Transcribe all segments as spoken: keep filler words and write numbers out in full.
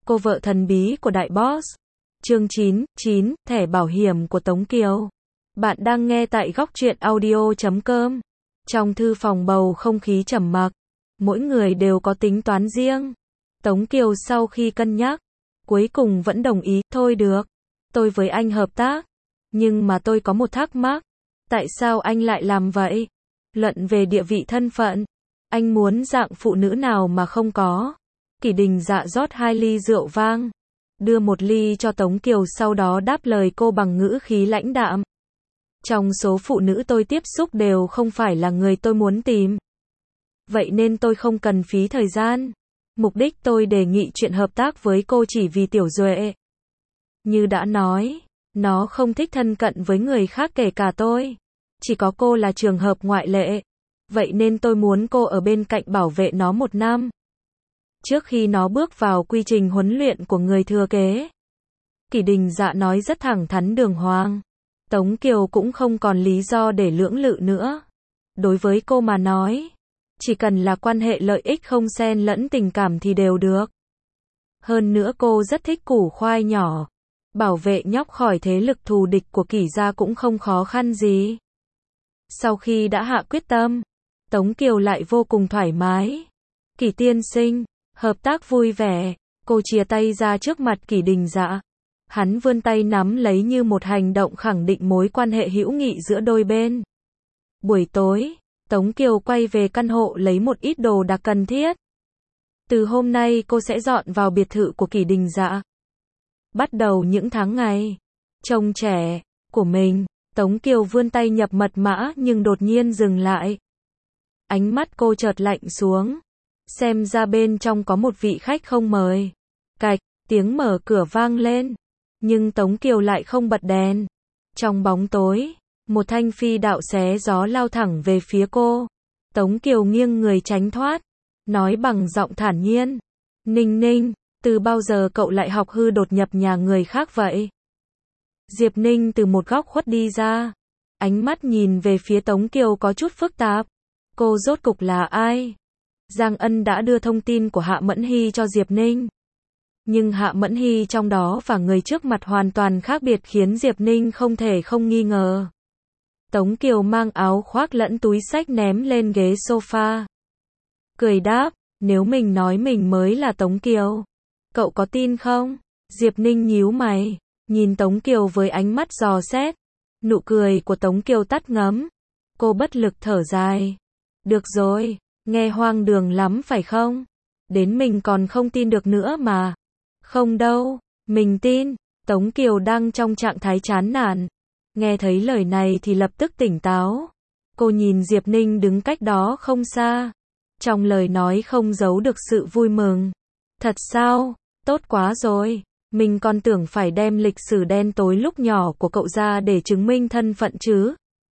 Cô vợ thần bí của đại boss. Chương chín, chín, thẻ bảo hiểm của Tống Kiều. Bạn đang nghe tại góc truyện audio chấm com. Trong thư phòng bầu không khí trầm mặc. Mỗi người đều có tính toán riêng. Tống Kiều sau khi cân nhắc, cuối cùng vẫn đồng ý, thôi được. Tôi với anh hợp tác. Nhưng mà tôi có một thắc mắc. Tại sao anh lại làm vậy? Luận về địa vị thân phận. Anh muốn dạng phụ nữ nào mà không có? Kỷ Đình Dạ rót hai ly rượu vang. Đưa một ly cho Tống Kiều, sau đó đáp lời cô bằng ngữ khí lãnh đạm. Trong số phụ nữ tôi tiếp xúc đều không phải là người tôi muốn tìm. Vậy nên tôi không cần phí thời gian. Mục đích tôi đề nghị chuyện hợp tác với cô chỉ vì Tiểu Duệ. Như đã nói, nó không thích thân cận với người khác kể cả tôi. Chỉ có cô là trường hợp ngoại lệ. Vậy nên tôi muốn cô ở bên cạnh bảo vệ nó một năm. Trước khi nó bước vào quy trình huấn luyện của người thừa kế. Kỷ Đình Dạ nói rất thẳng thắn đường hoàng. Tống Kiều cũng không còn lý do để lưỡng lự nữa. Đối với cô mà nói, chỉ cần là quan hệ lợi ích không xen lẫn tình cảm thì đều được. Hơn nữa cô rất thích củ khoai nhỏ. Bảo vệ nhóc khỏi thế lực thù địch của Kỷ gia cũng không khó khăn gì. Sau khi đã hạ quyết tâm, Tống Kiều lại vô cùng thoải mái. Kỷ tiên sinh, hợp tác vui vẻ. Cô chia tay ra trước mặt Kỷ Đình Dạ. Hắn vươn tay nắm lấy như một hành động khẳng định mối quan hệ hữu nghị giữa đôi bên. Buổi tối, Tống Kiều quay về căn hộ lấy một ít đồ đạc cần thiết. Từ hôm nay cô sẽ dọn vào biệt thự của Kỷ Đình Dạ. Bắt đầu những tháng ngày trông trẻ của mình, Tống Kiều vươn tay nhập mật mã nhưng đột nhiên dừng lại. Ánh mắt cô chợt lạnh xuống. Xem ra bên trong có một vị khách không mời. Cạch, tiếng mở cửa vang lên. Nhưng Tống Kiều lại không bật đèn. Trong bóng tối, một thanh phi đạo xé gió lao thẳng về phía cô. Tống Kiều nghiêng người tránh thoát. Nói bằng giọng thản nhiên. Ninh Ninh, từ bao giờ cậu lại học hư đột nhập nhà người khác vậy? Diệp Ninh từ một góc khuất đi ra. Ánh mắt nhìn về phía Tống Kiều có chút phức tạp. Cô rốt cục là ai? Giang Ân đã đưa thông tin của Hạ Mẫn Hy cho Diệp Ninh. Nhưng Hạ Mẫn Hy trong đó và người trước mặt hoàn toàn khác biệt khiến Diệp Ninh không thể không nghi ngờ. Tống Kiều mang áo khoác lẫn túi xách ném lên ghế sofa. Cười đáp, nếu mình nói mình mới là Tống Kiều, cậu có tin không? Diệp Ninh nhíu mày, nhìn Tống Kiều với ánh mắt dò xét. Nụ cười của Tống Kiều tắt ngấm. Cô bất lực thở dài. Được rồi, nghe hoang đường lắm phải không? Đến mình còn không tin được nữa mà. Không đâu, mình tin. Tống Kiều đang trong trạng thái chán nản. Nghe thấy lời này thì lập tức tỉnh táo. Cô nhìn Diệp Ninh đứng cách đó không xa. Trong lời nói không giấu được sự vui mừng. Thật sao? Tốt quá rồi. Mình còn tưởng phải đem lịch sử đen tối lúc nhỏ của cậu ra để chứng minh thân phận chứ.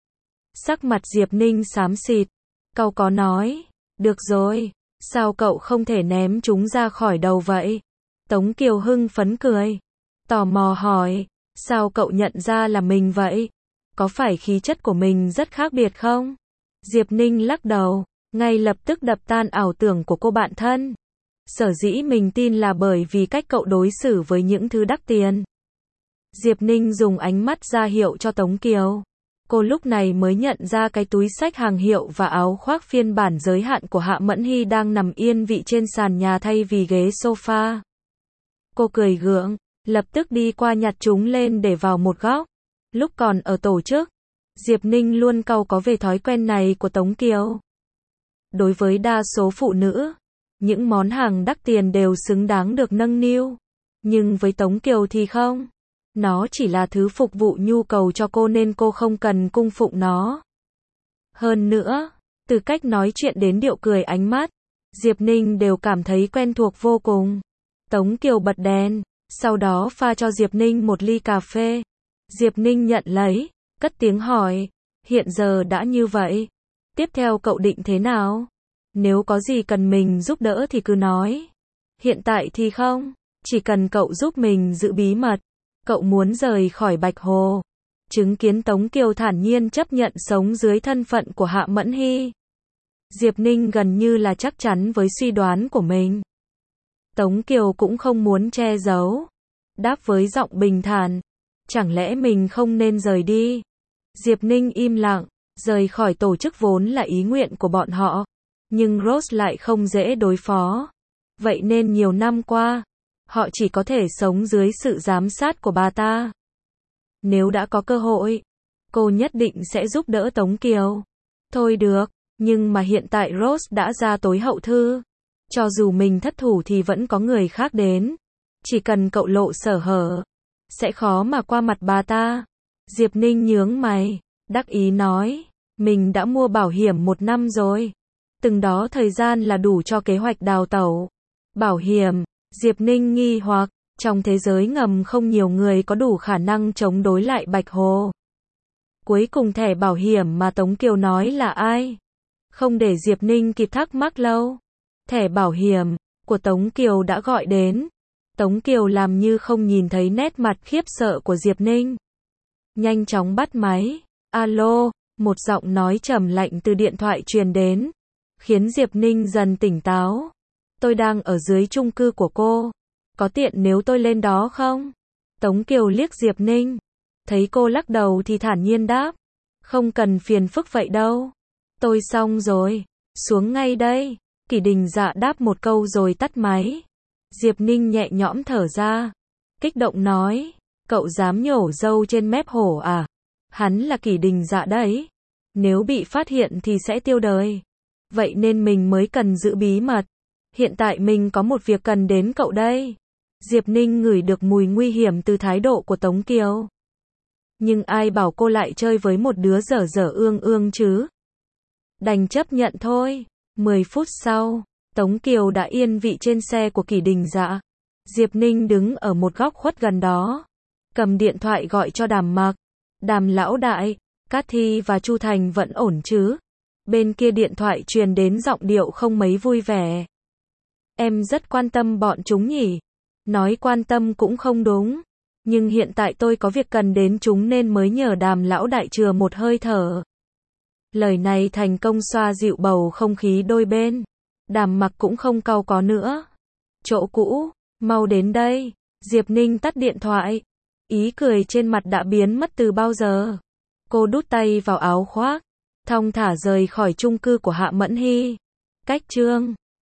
Sắc mặt Diệp Ninh xám xịt. Cậu có nói. Được rồi. Sao cậu không thể ném chúng ra khỏi đầu vậy? Tống Kiều hưng phấn cười. Tò mò hỏi. Sao cậu nhận ra là mình vậy? Có phải khí chất của mình rất khác biệt không? Diệp Ninh lắc đầu. Ngay lập tức đập tan ảo tưởng của cô bạn thân. Sở dĩ mình tin là bởi vì cách cậu đối xử với những thứ đắt tiền. Diệp Ninh dùng ánh mắt ra hiệu cho Tống Kiều. Cô lúc này mới nhận ra cái túi xách hàng hiệu và áo khoác phiên bản giới hạn của Hạ Mẫn Hy đang nằm yên vị trên sàn nhà thay vì ghế sofa. Cô cười gượng, lập tức đi qua nhặt chúng lên để vào một góc. Lúc còn ở tổ chức, Diệp Ninh luôn cau có về thói quen này của Tống Kiều. Đối với đa số phụ nữ, những món hàng đắt tiền đều xứng đáng được nâng niu. Nhưng với Tống Kiều thì không. Nó chỉ là thứ phục vụ nhu cầu cho cô nên cô không cần cung phụng nó. Hơn nữa, từ cách nói chuyện đến điệu cười ánh mắt, Diệp Ninh đều cảm thấy quen thuộc vô cùng. Tống Kiều bật đèn, sau đó pha cho Diệp Ninh một ly cà phê. Diệp Ninh nhận lấy, cất tiếng hỏi, hiện giờ đã như vậy. Tiếp theo cậu định thế nào? Nếu có gì cần mình giúp đỡ thì cứ nói. Hiện tại thì không, chỉ cần cậu giúp mình giữ bí mật. Cậu muốn rời khỏi Bạch Hồ. Chứng kiến Tống Kiều thản nhiên chấp nhận sống dưới thân phận của Hạ Mẫn Hy. Diệp Ninh gần như là chắc chắn với suy đoán của mình. Tống Kiều cũng không muốn che giấu. Đáp với giọng bình thản. Chẳng lẽ mình không nên rời đi? Diệp Ninh im lặng. Rời khỏi tổ chức vốn là ý nguyện của bọn họ. Nhưng Rose lại không dễ đối phó. Vậy nên nhiều năm qua, họ chỉ có thể sống dưới sự giám sát của bà ta. Nếu đã có cơ hội, cô nhất định sẽ giúp đỡ Tống Kiều. Thôi được, nhưng mà hiện tại Rose đã ra tối hậu thư. Cho dù mình thất thủ thì vẫn có người khác đến. Chỉ cần cậu lộ sở hở, sẽ khó mà qua mặt bà ta. Diệp Ninh nhướng mày, đắc ý nói, mình đã mua bảo hiểm một năm rồi. Từng đó thời gian là đủ cho kế hoạch đào tẩu. Bảo hiểm, Diệp Ninh nghi hoặc, trong thế giới ngầm không nhiều người có đủ khả năng chống đối lại Bạch Hồ. Cuối cùng thẻ bảo hiểm mà Tống Kiều nói là ai? Không để Diệp Ninh kịp thắc mắc lâu. Thẻ bảo hiểm của Tống Kiều đã gọi đến. Tống Kiều làm như không nhìn thấy nét mặt khiếp sợ của Diệp Ninh. Nhanh chóng bắt máy. Alo, một giọng nói trầm lạnh từ điện thoại truyền đến, khiến Diệp Ninh dần tỉnh táo. Tôi đang ở dưới chung cư của cô. Có tiện nếu tôi lên đó không? Tống Kiều liếc Diệp Ninh. Thấy cô lắc đầu thì thản nhiên đáp. Không cần phiền phức vậy đâu. Tôi xong rồi. Xuống ngay đây. Kỷ Đình Dạ đáp một câu rồi tắt máy. Diệp Ninh nhẹ nhõm thở ra. Kích động nói. Cậu dám nhổ râu trên mép hổ à? Hắn là Kỷ Đình Dạ đấy. Nếu bị phát hiện thì sẽ tiêu đời. Vậy nên mình mới cần giữ bí mật. Hiện tại mình có một việc cần đến cậu đây. Diệp Ninh ngửi được mùi nguy hiểm từ thái độ của Tống Kiều. Nhưng ai bảo cô lại chơi với một đứa dở dở ương ương chứ? Đành chấp nhận thôi. Mười phút sau, Tống Kiều đã yên vị trên xe của Kỷ Đình Dạ. Diệp Ninh đứng ở một góc khuất gần đó. Cầm điện thoại gọi cho Đàm Mặc. Đàm lão đại, Cát Thi và Chu Thành vẫn ổn chứ? Bên kia điện thoại truyền đến giọng điệu không mấy vui vẻ. Em rất quan tâm bọn chúng nhỉ? Nói quan tâm cũng không đúng. Nhưng hiện tại tôi có việc cần đến chúng nên mới nhờ Đàm lão đại chừa một hơi thở. Lời này thành công xoa dịu bầu không khí đôi bên. Đàm Mặc cũng không cau có nữa. Chỗ cũ, mau đến đây. Diệp Ninh tắt điện thoại. Ý cười trên mặt đã biến mất từ bao giờ. Cô đút tay vào áo khoác, thong thả rời khỏi chung cư của Hạ Mẫn Hy. Cách chương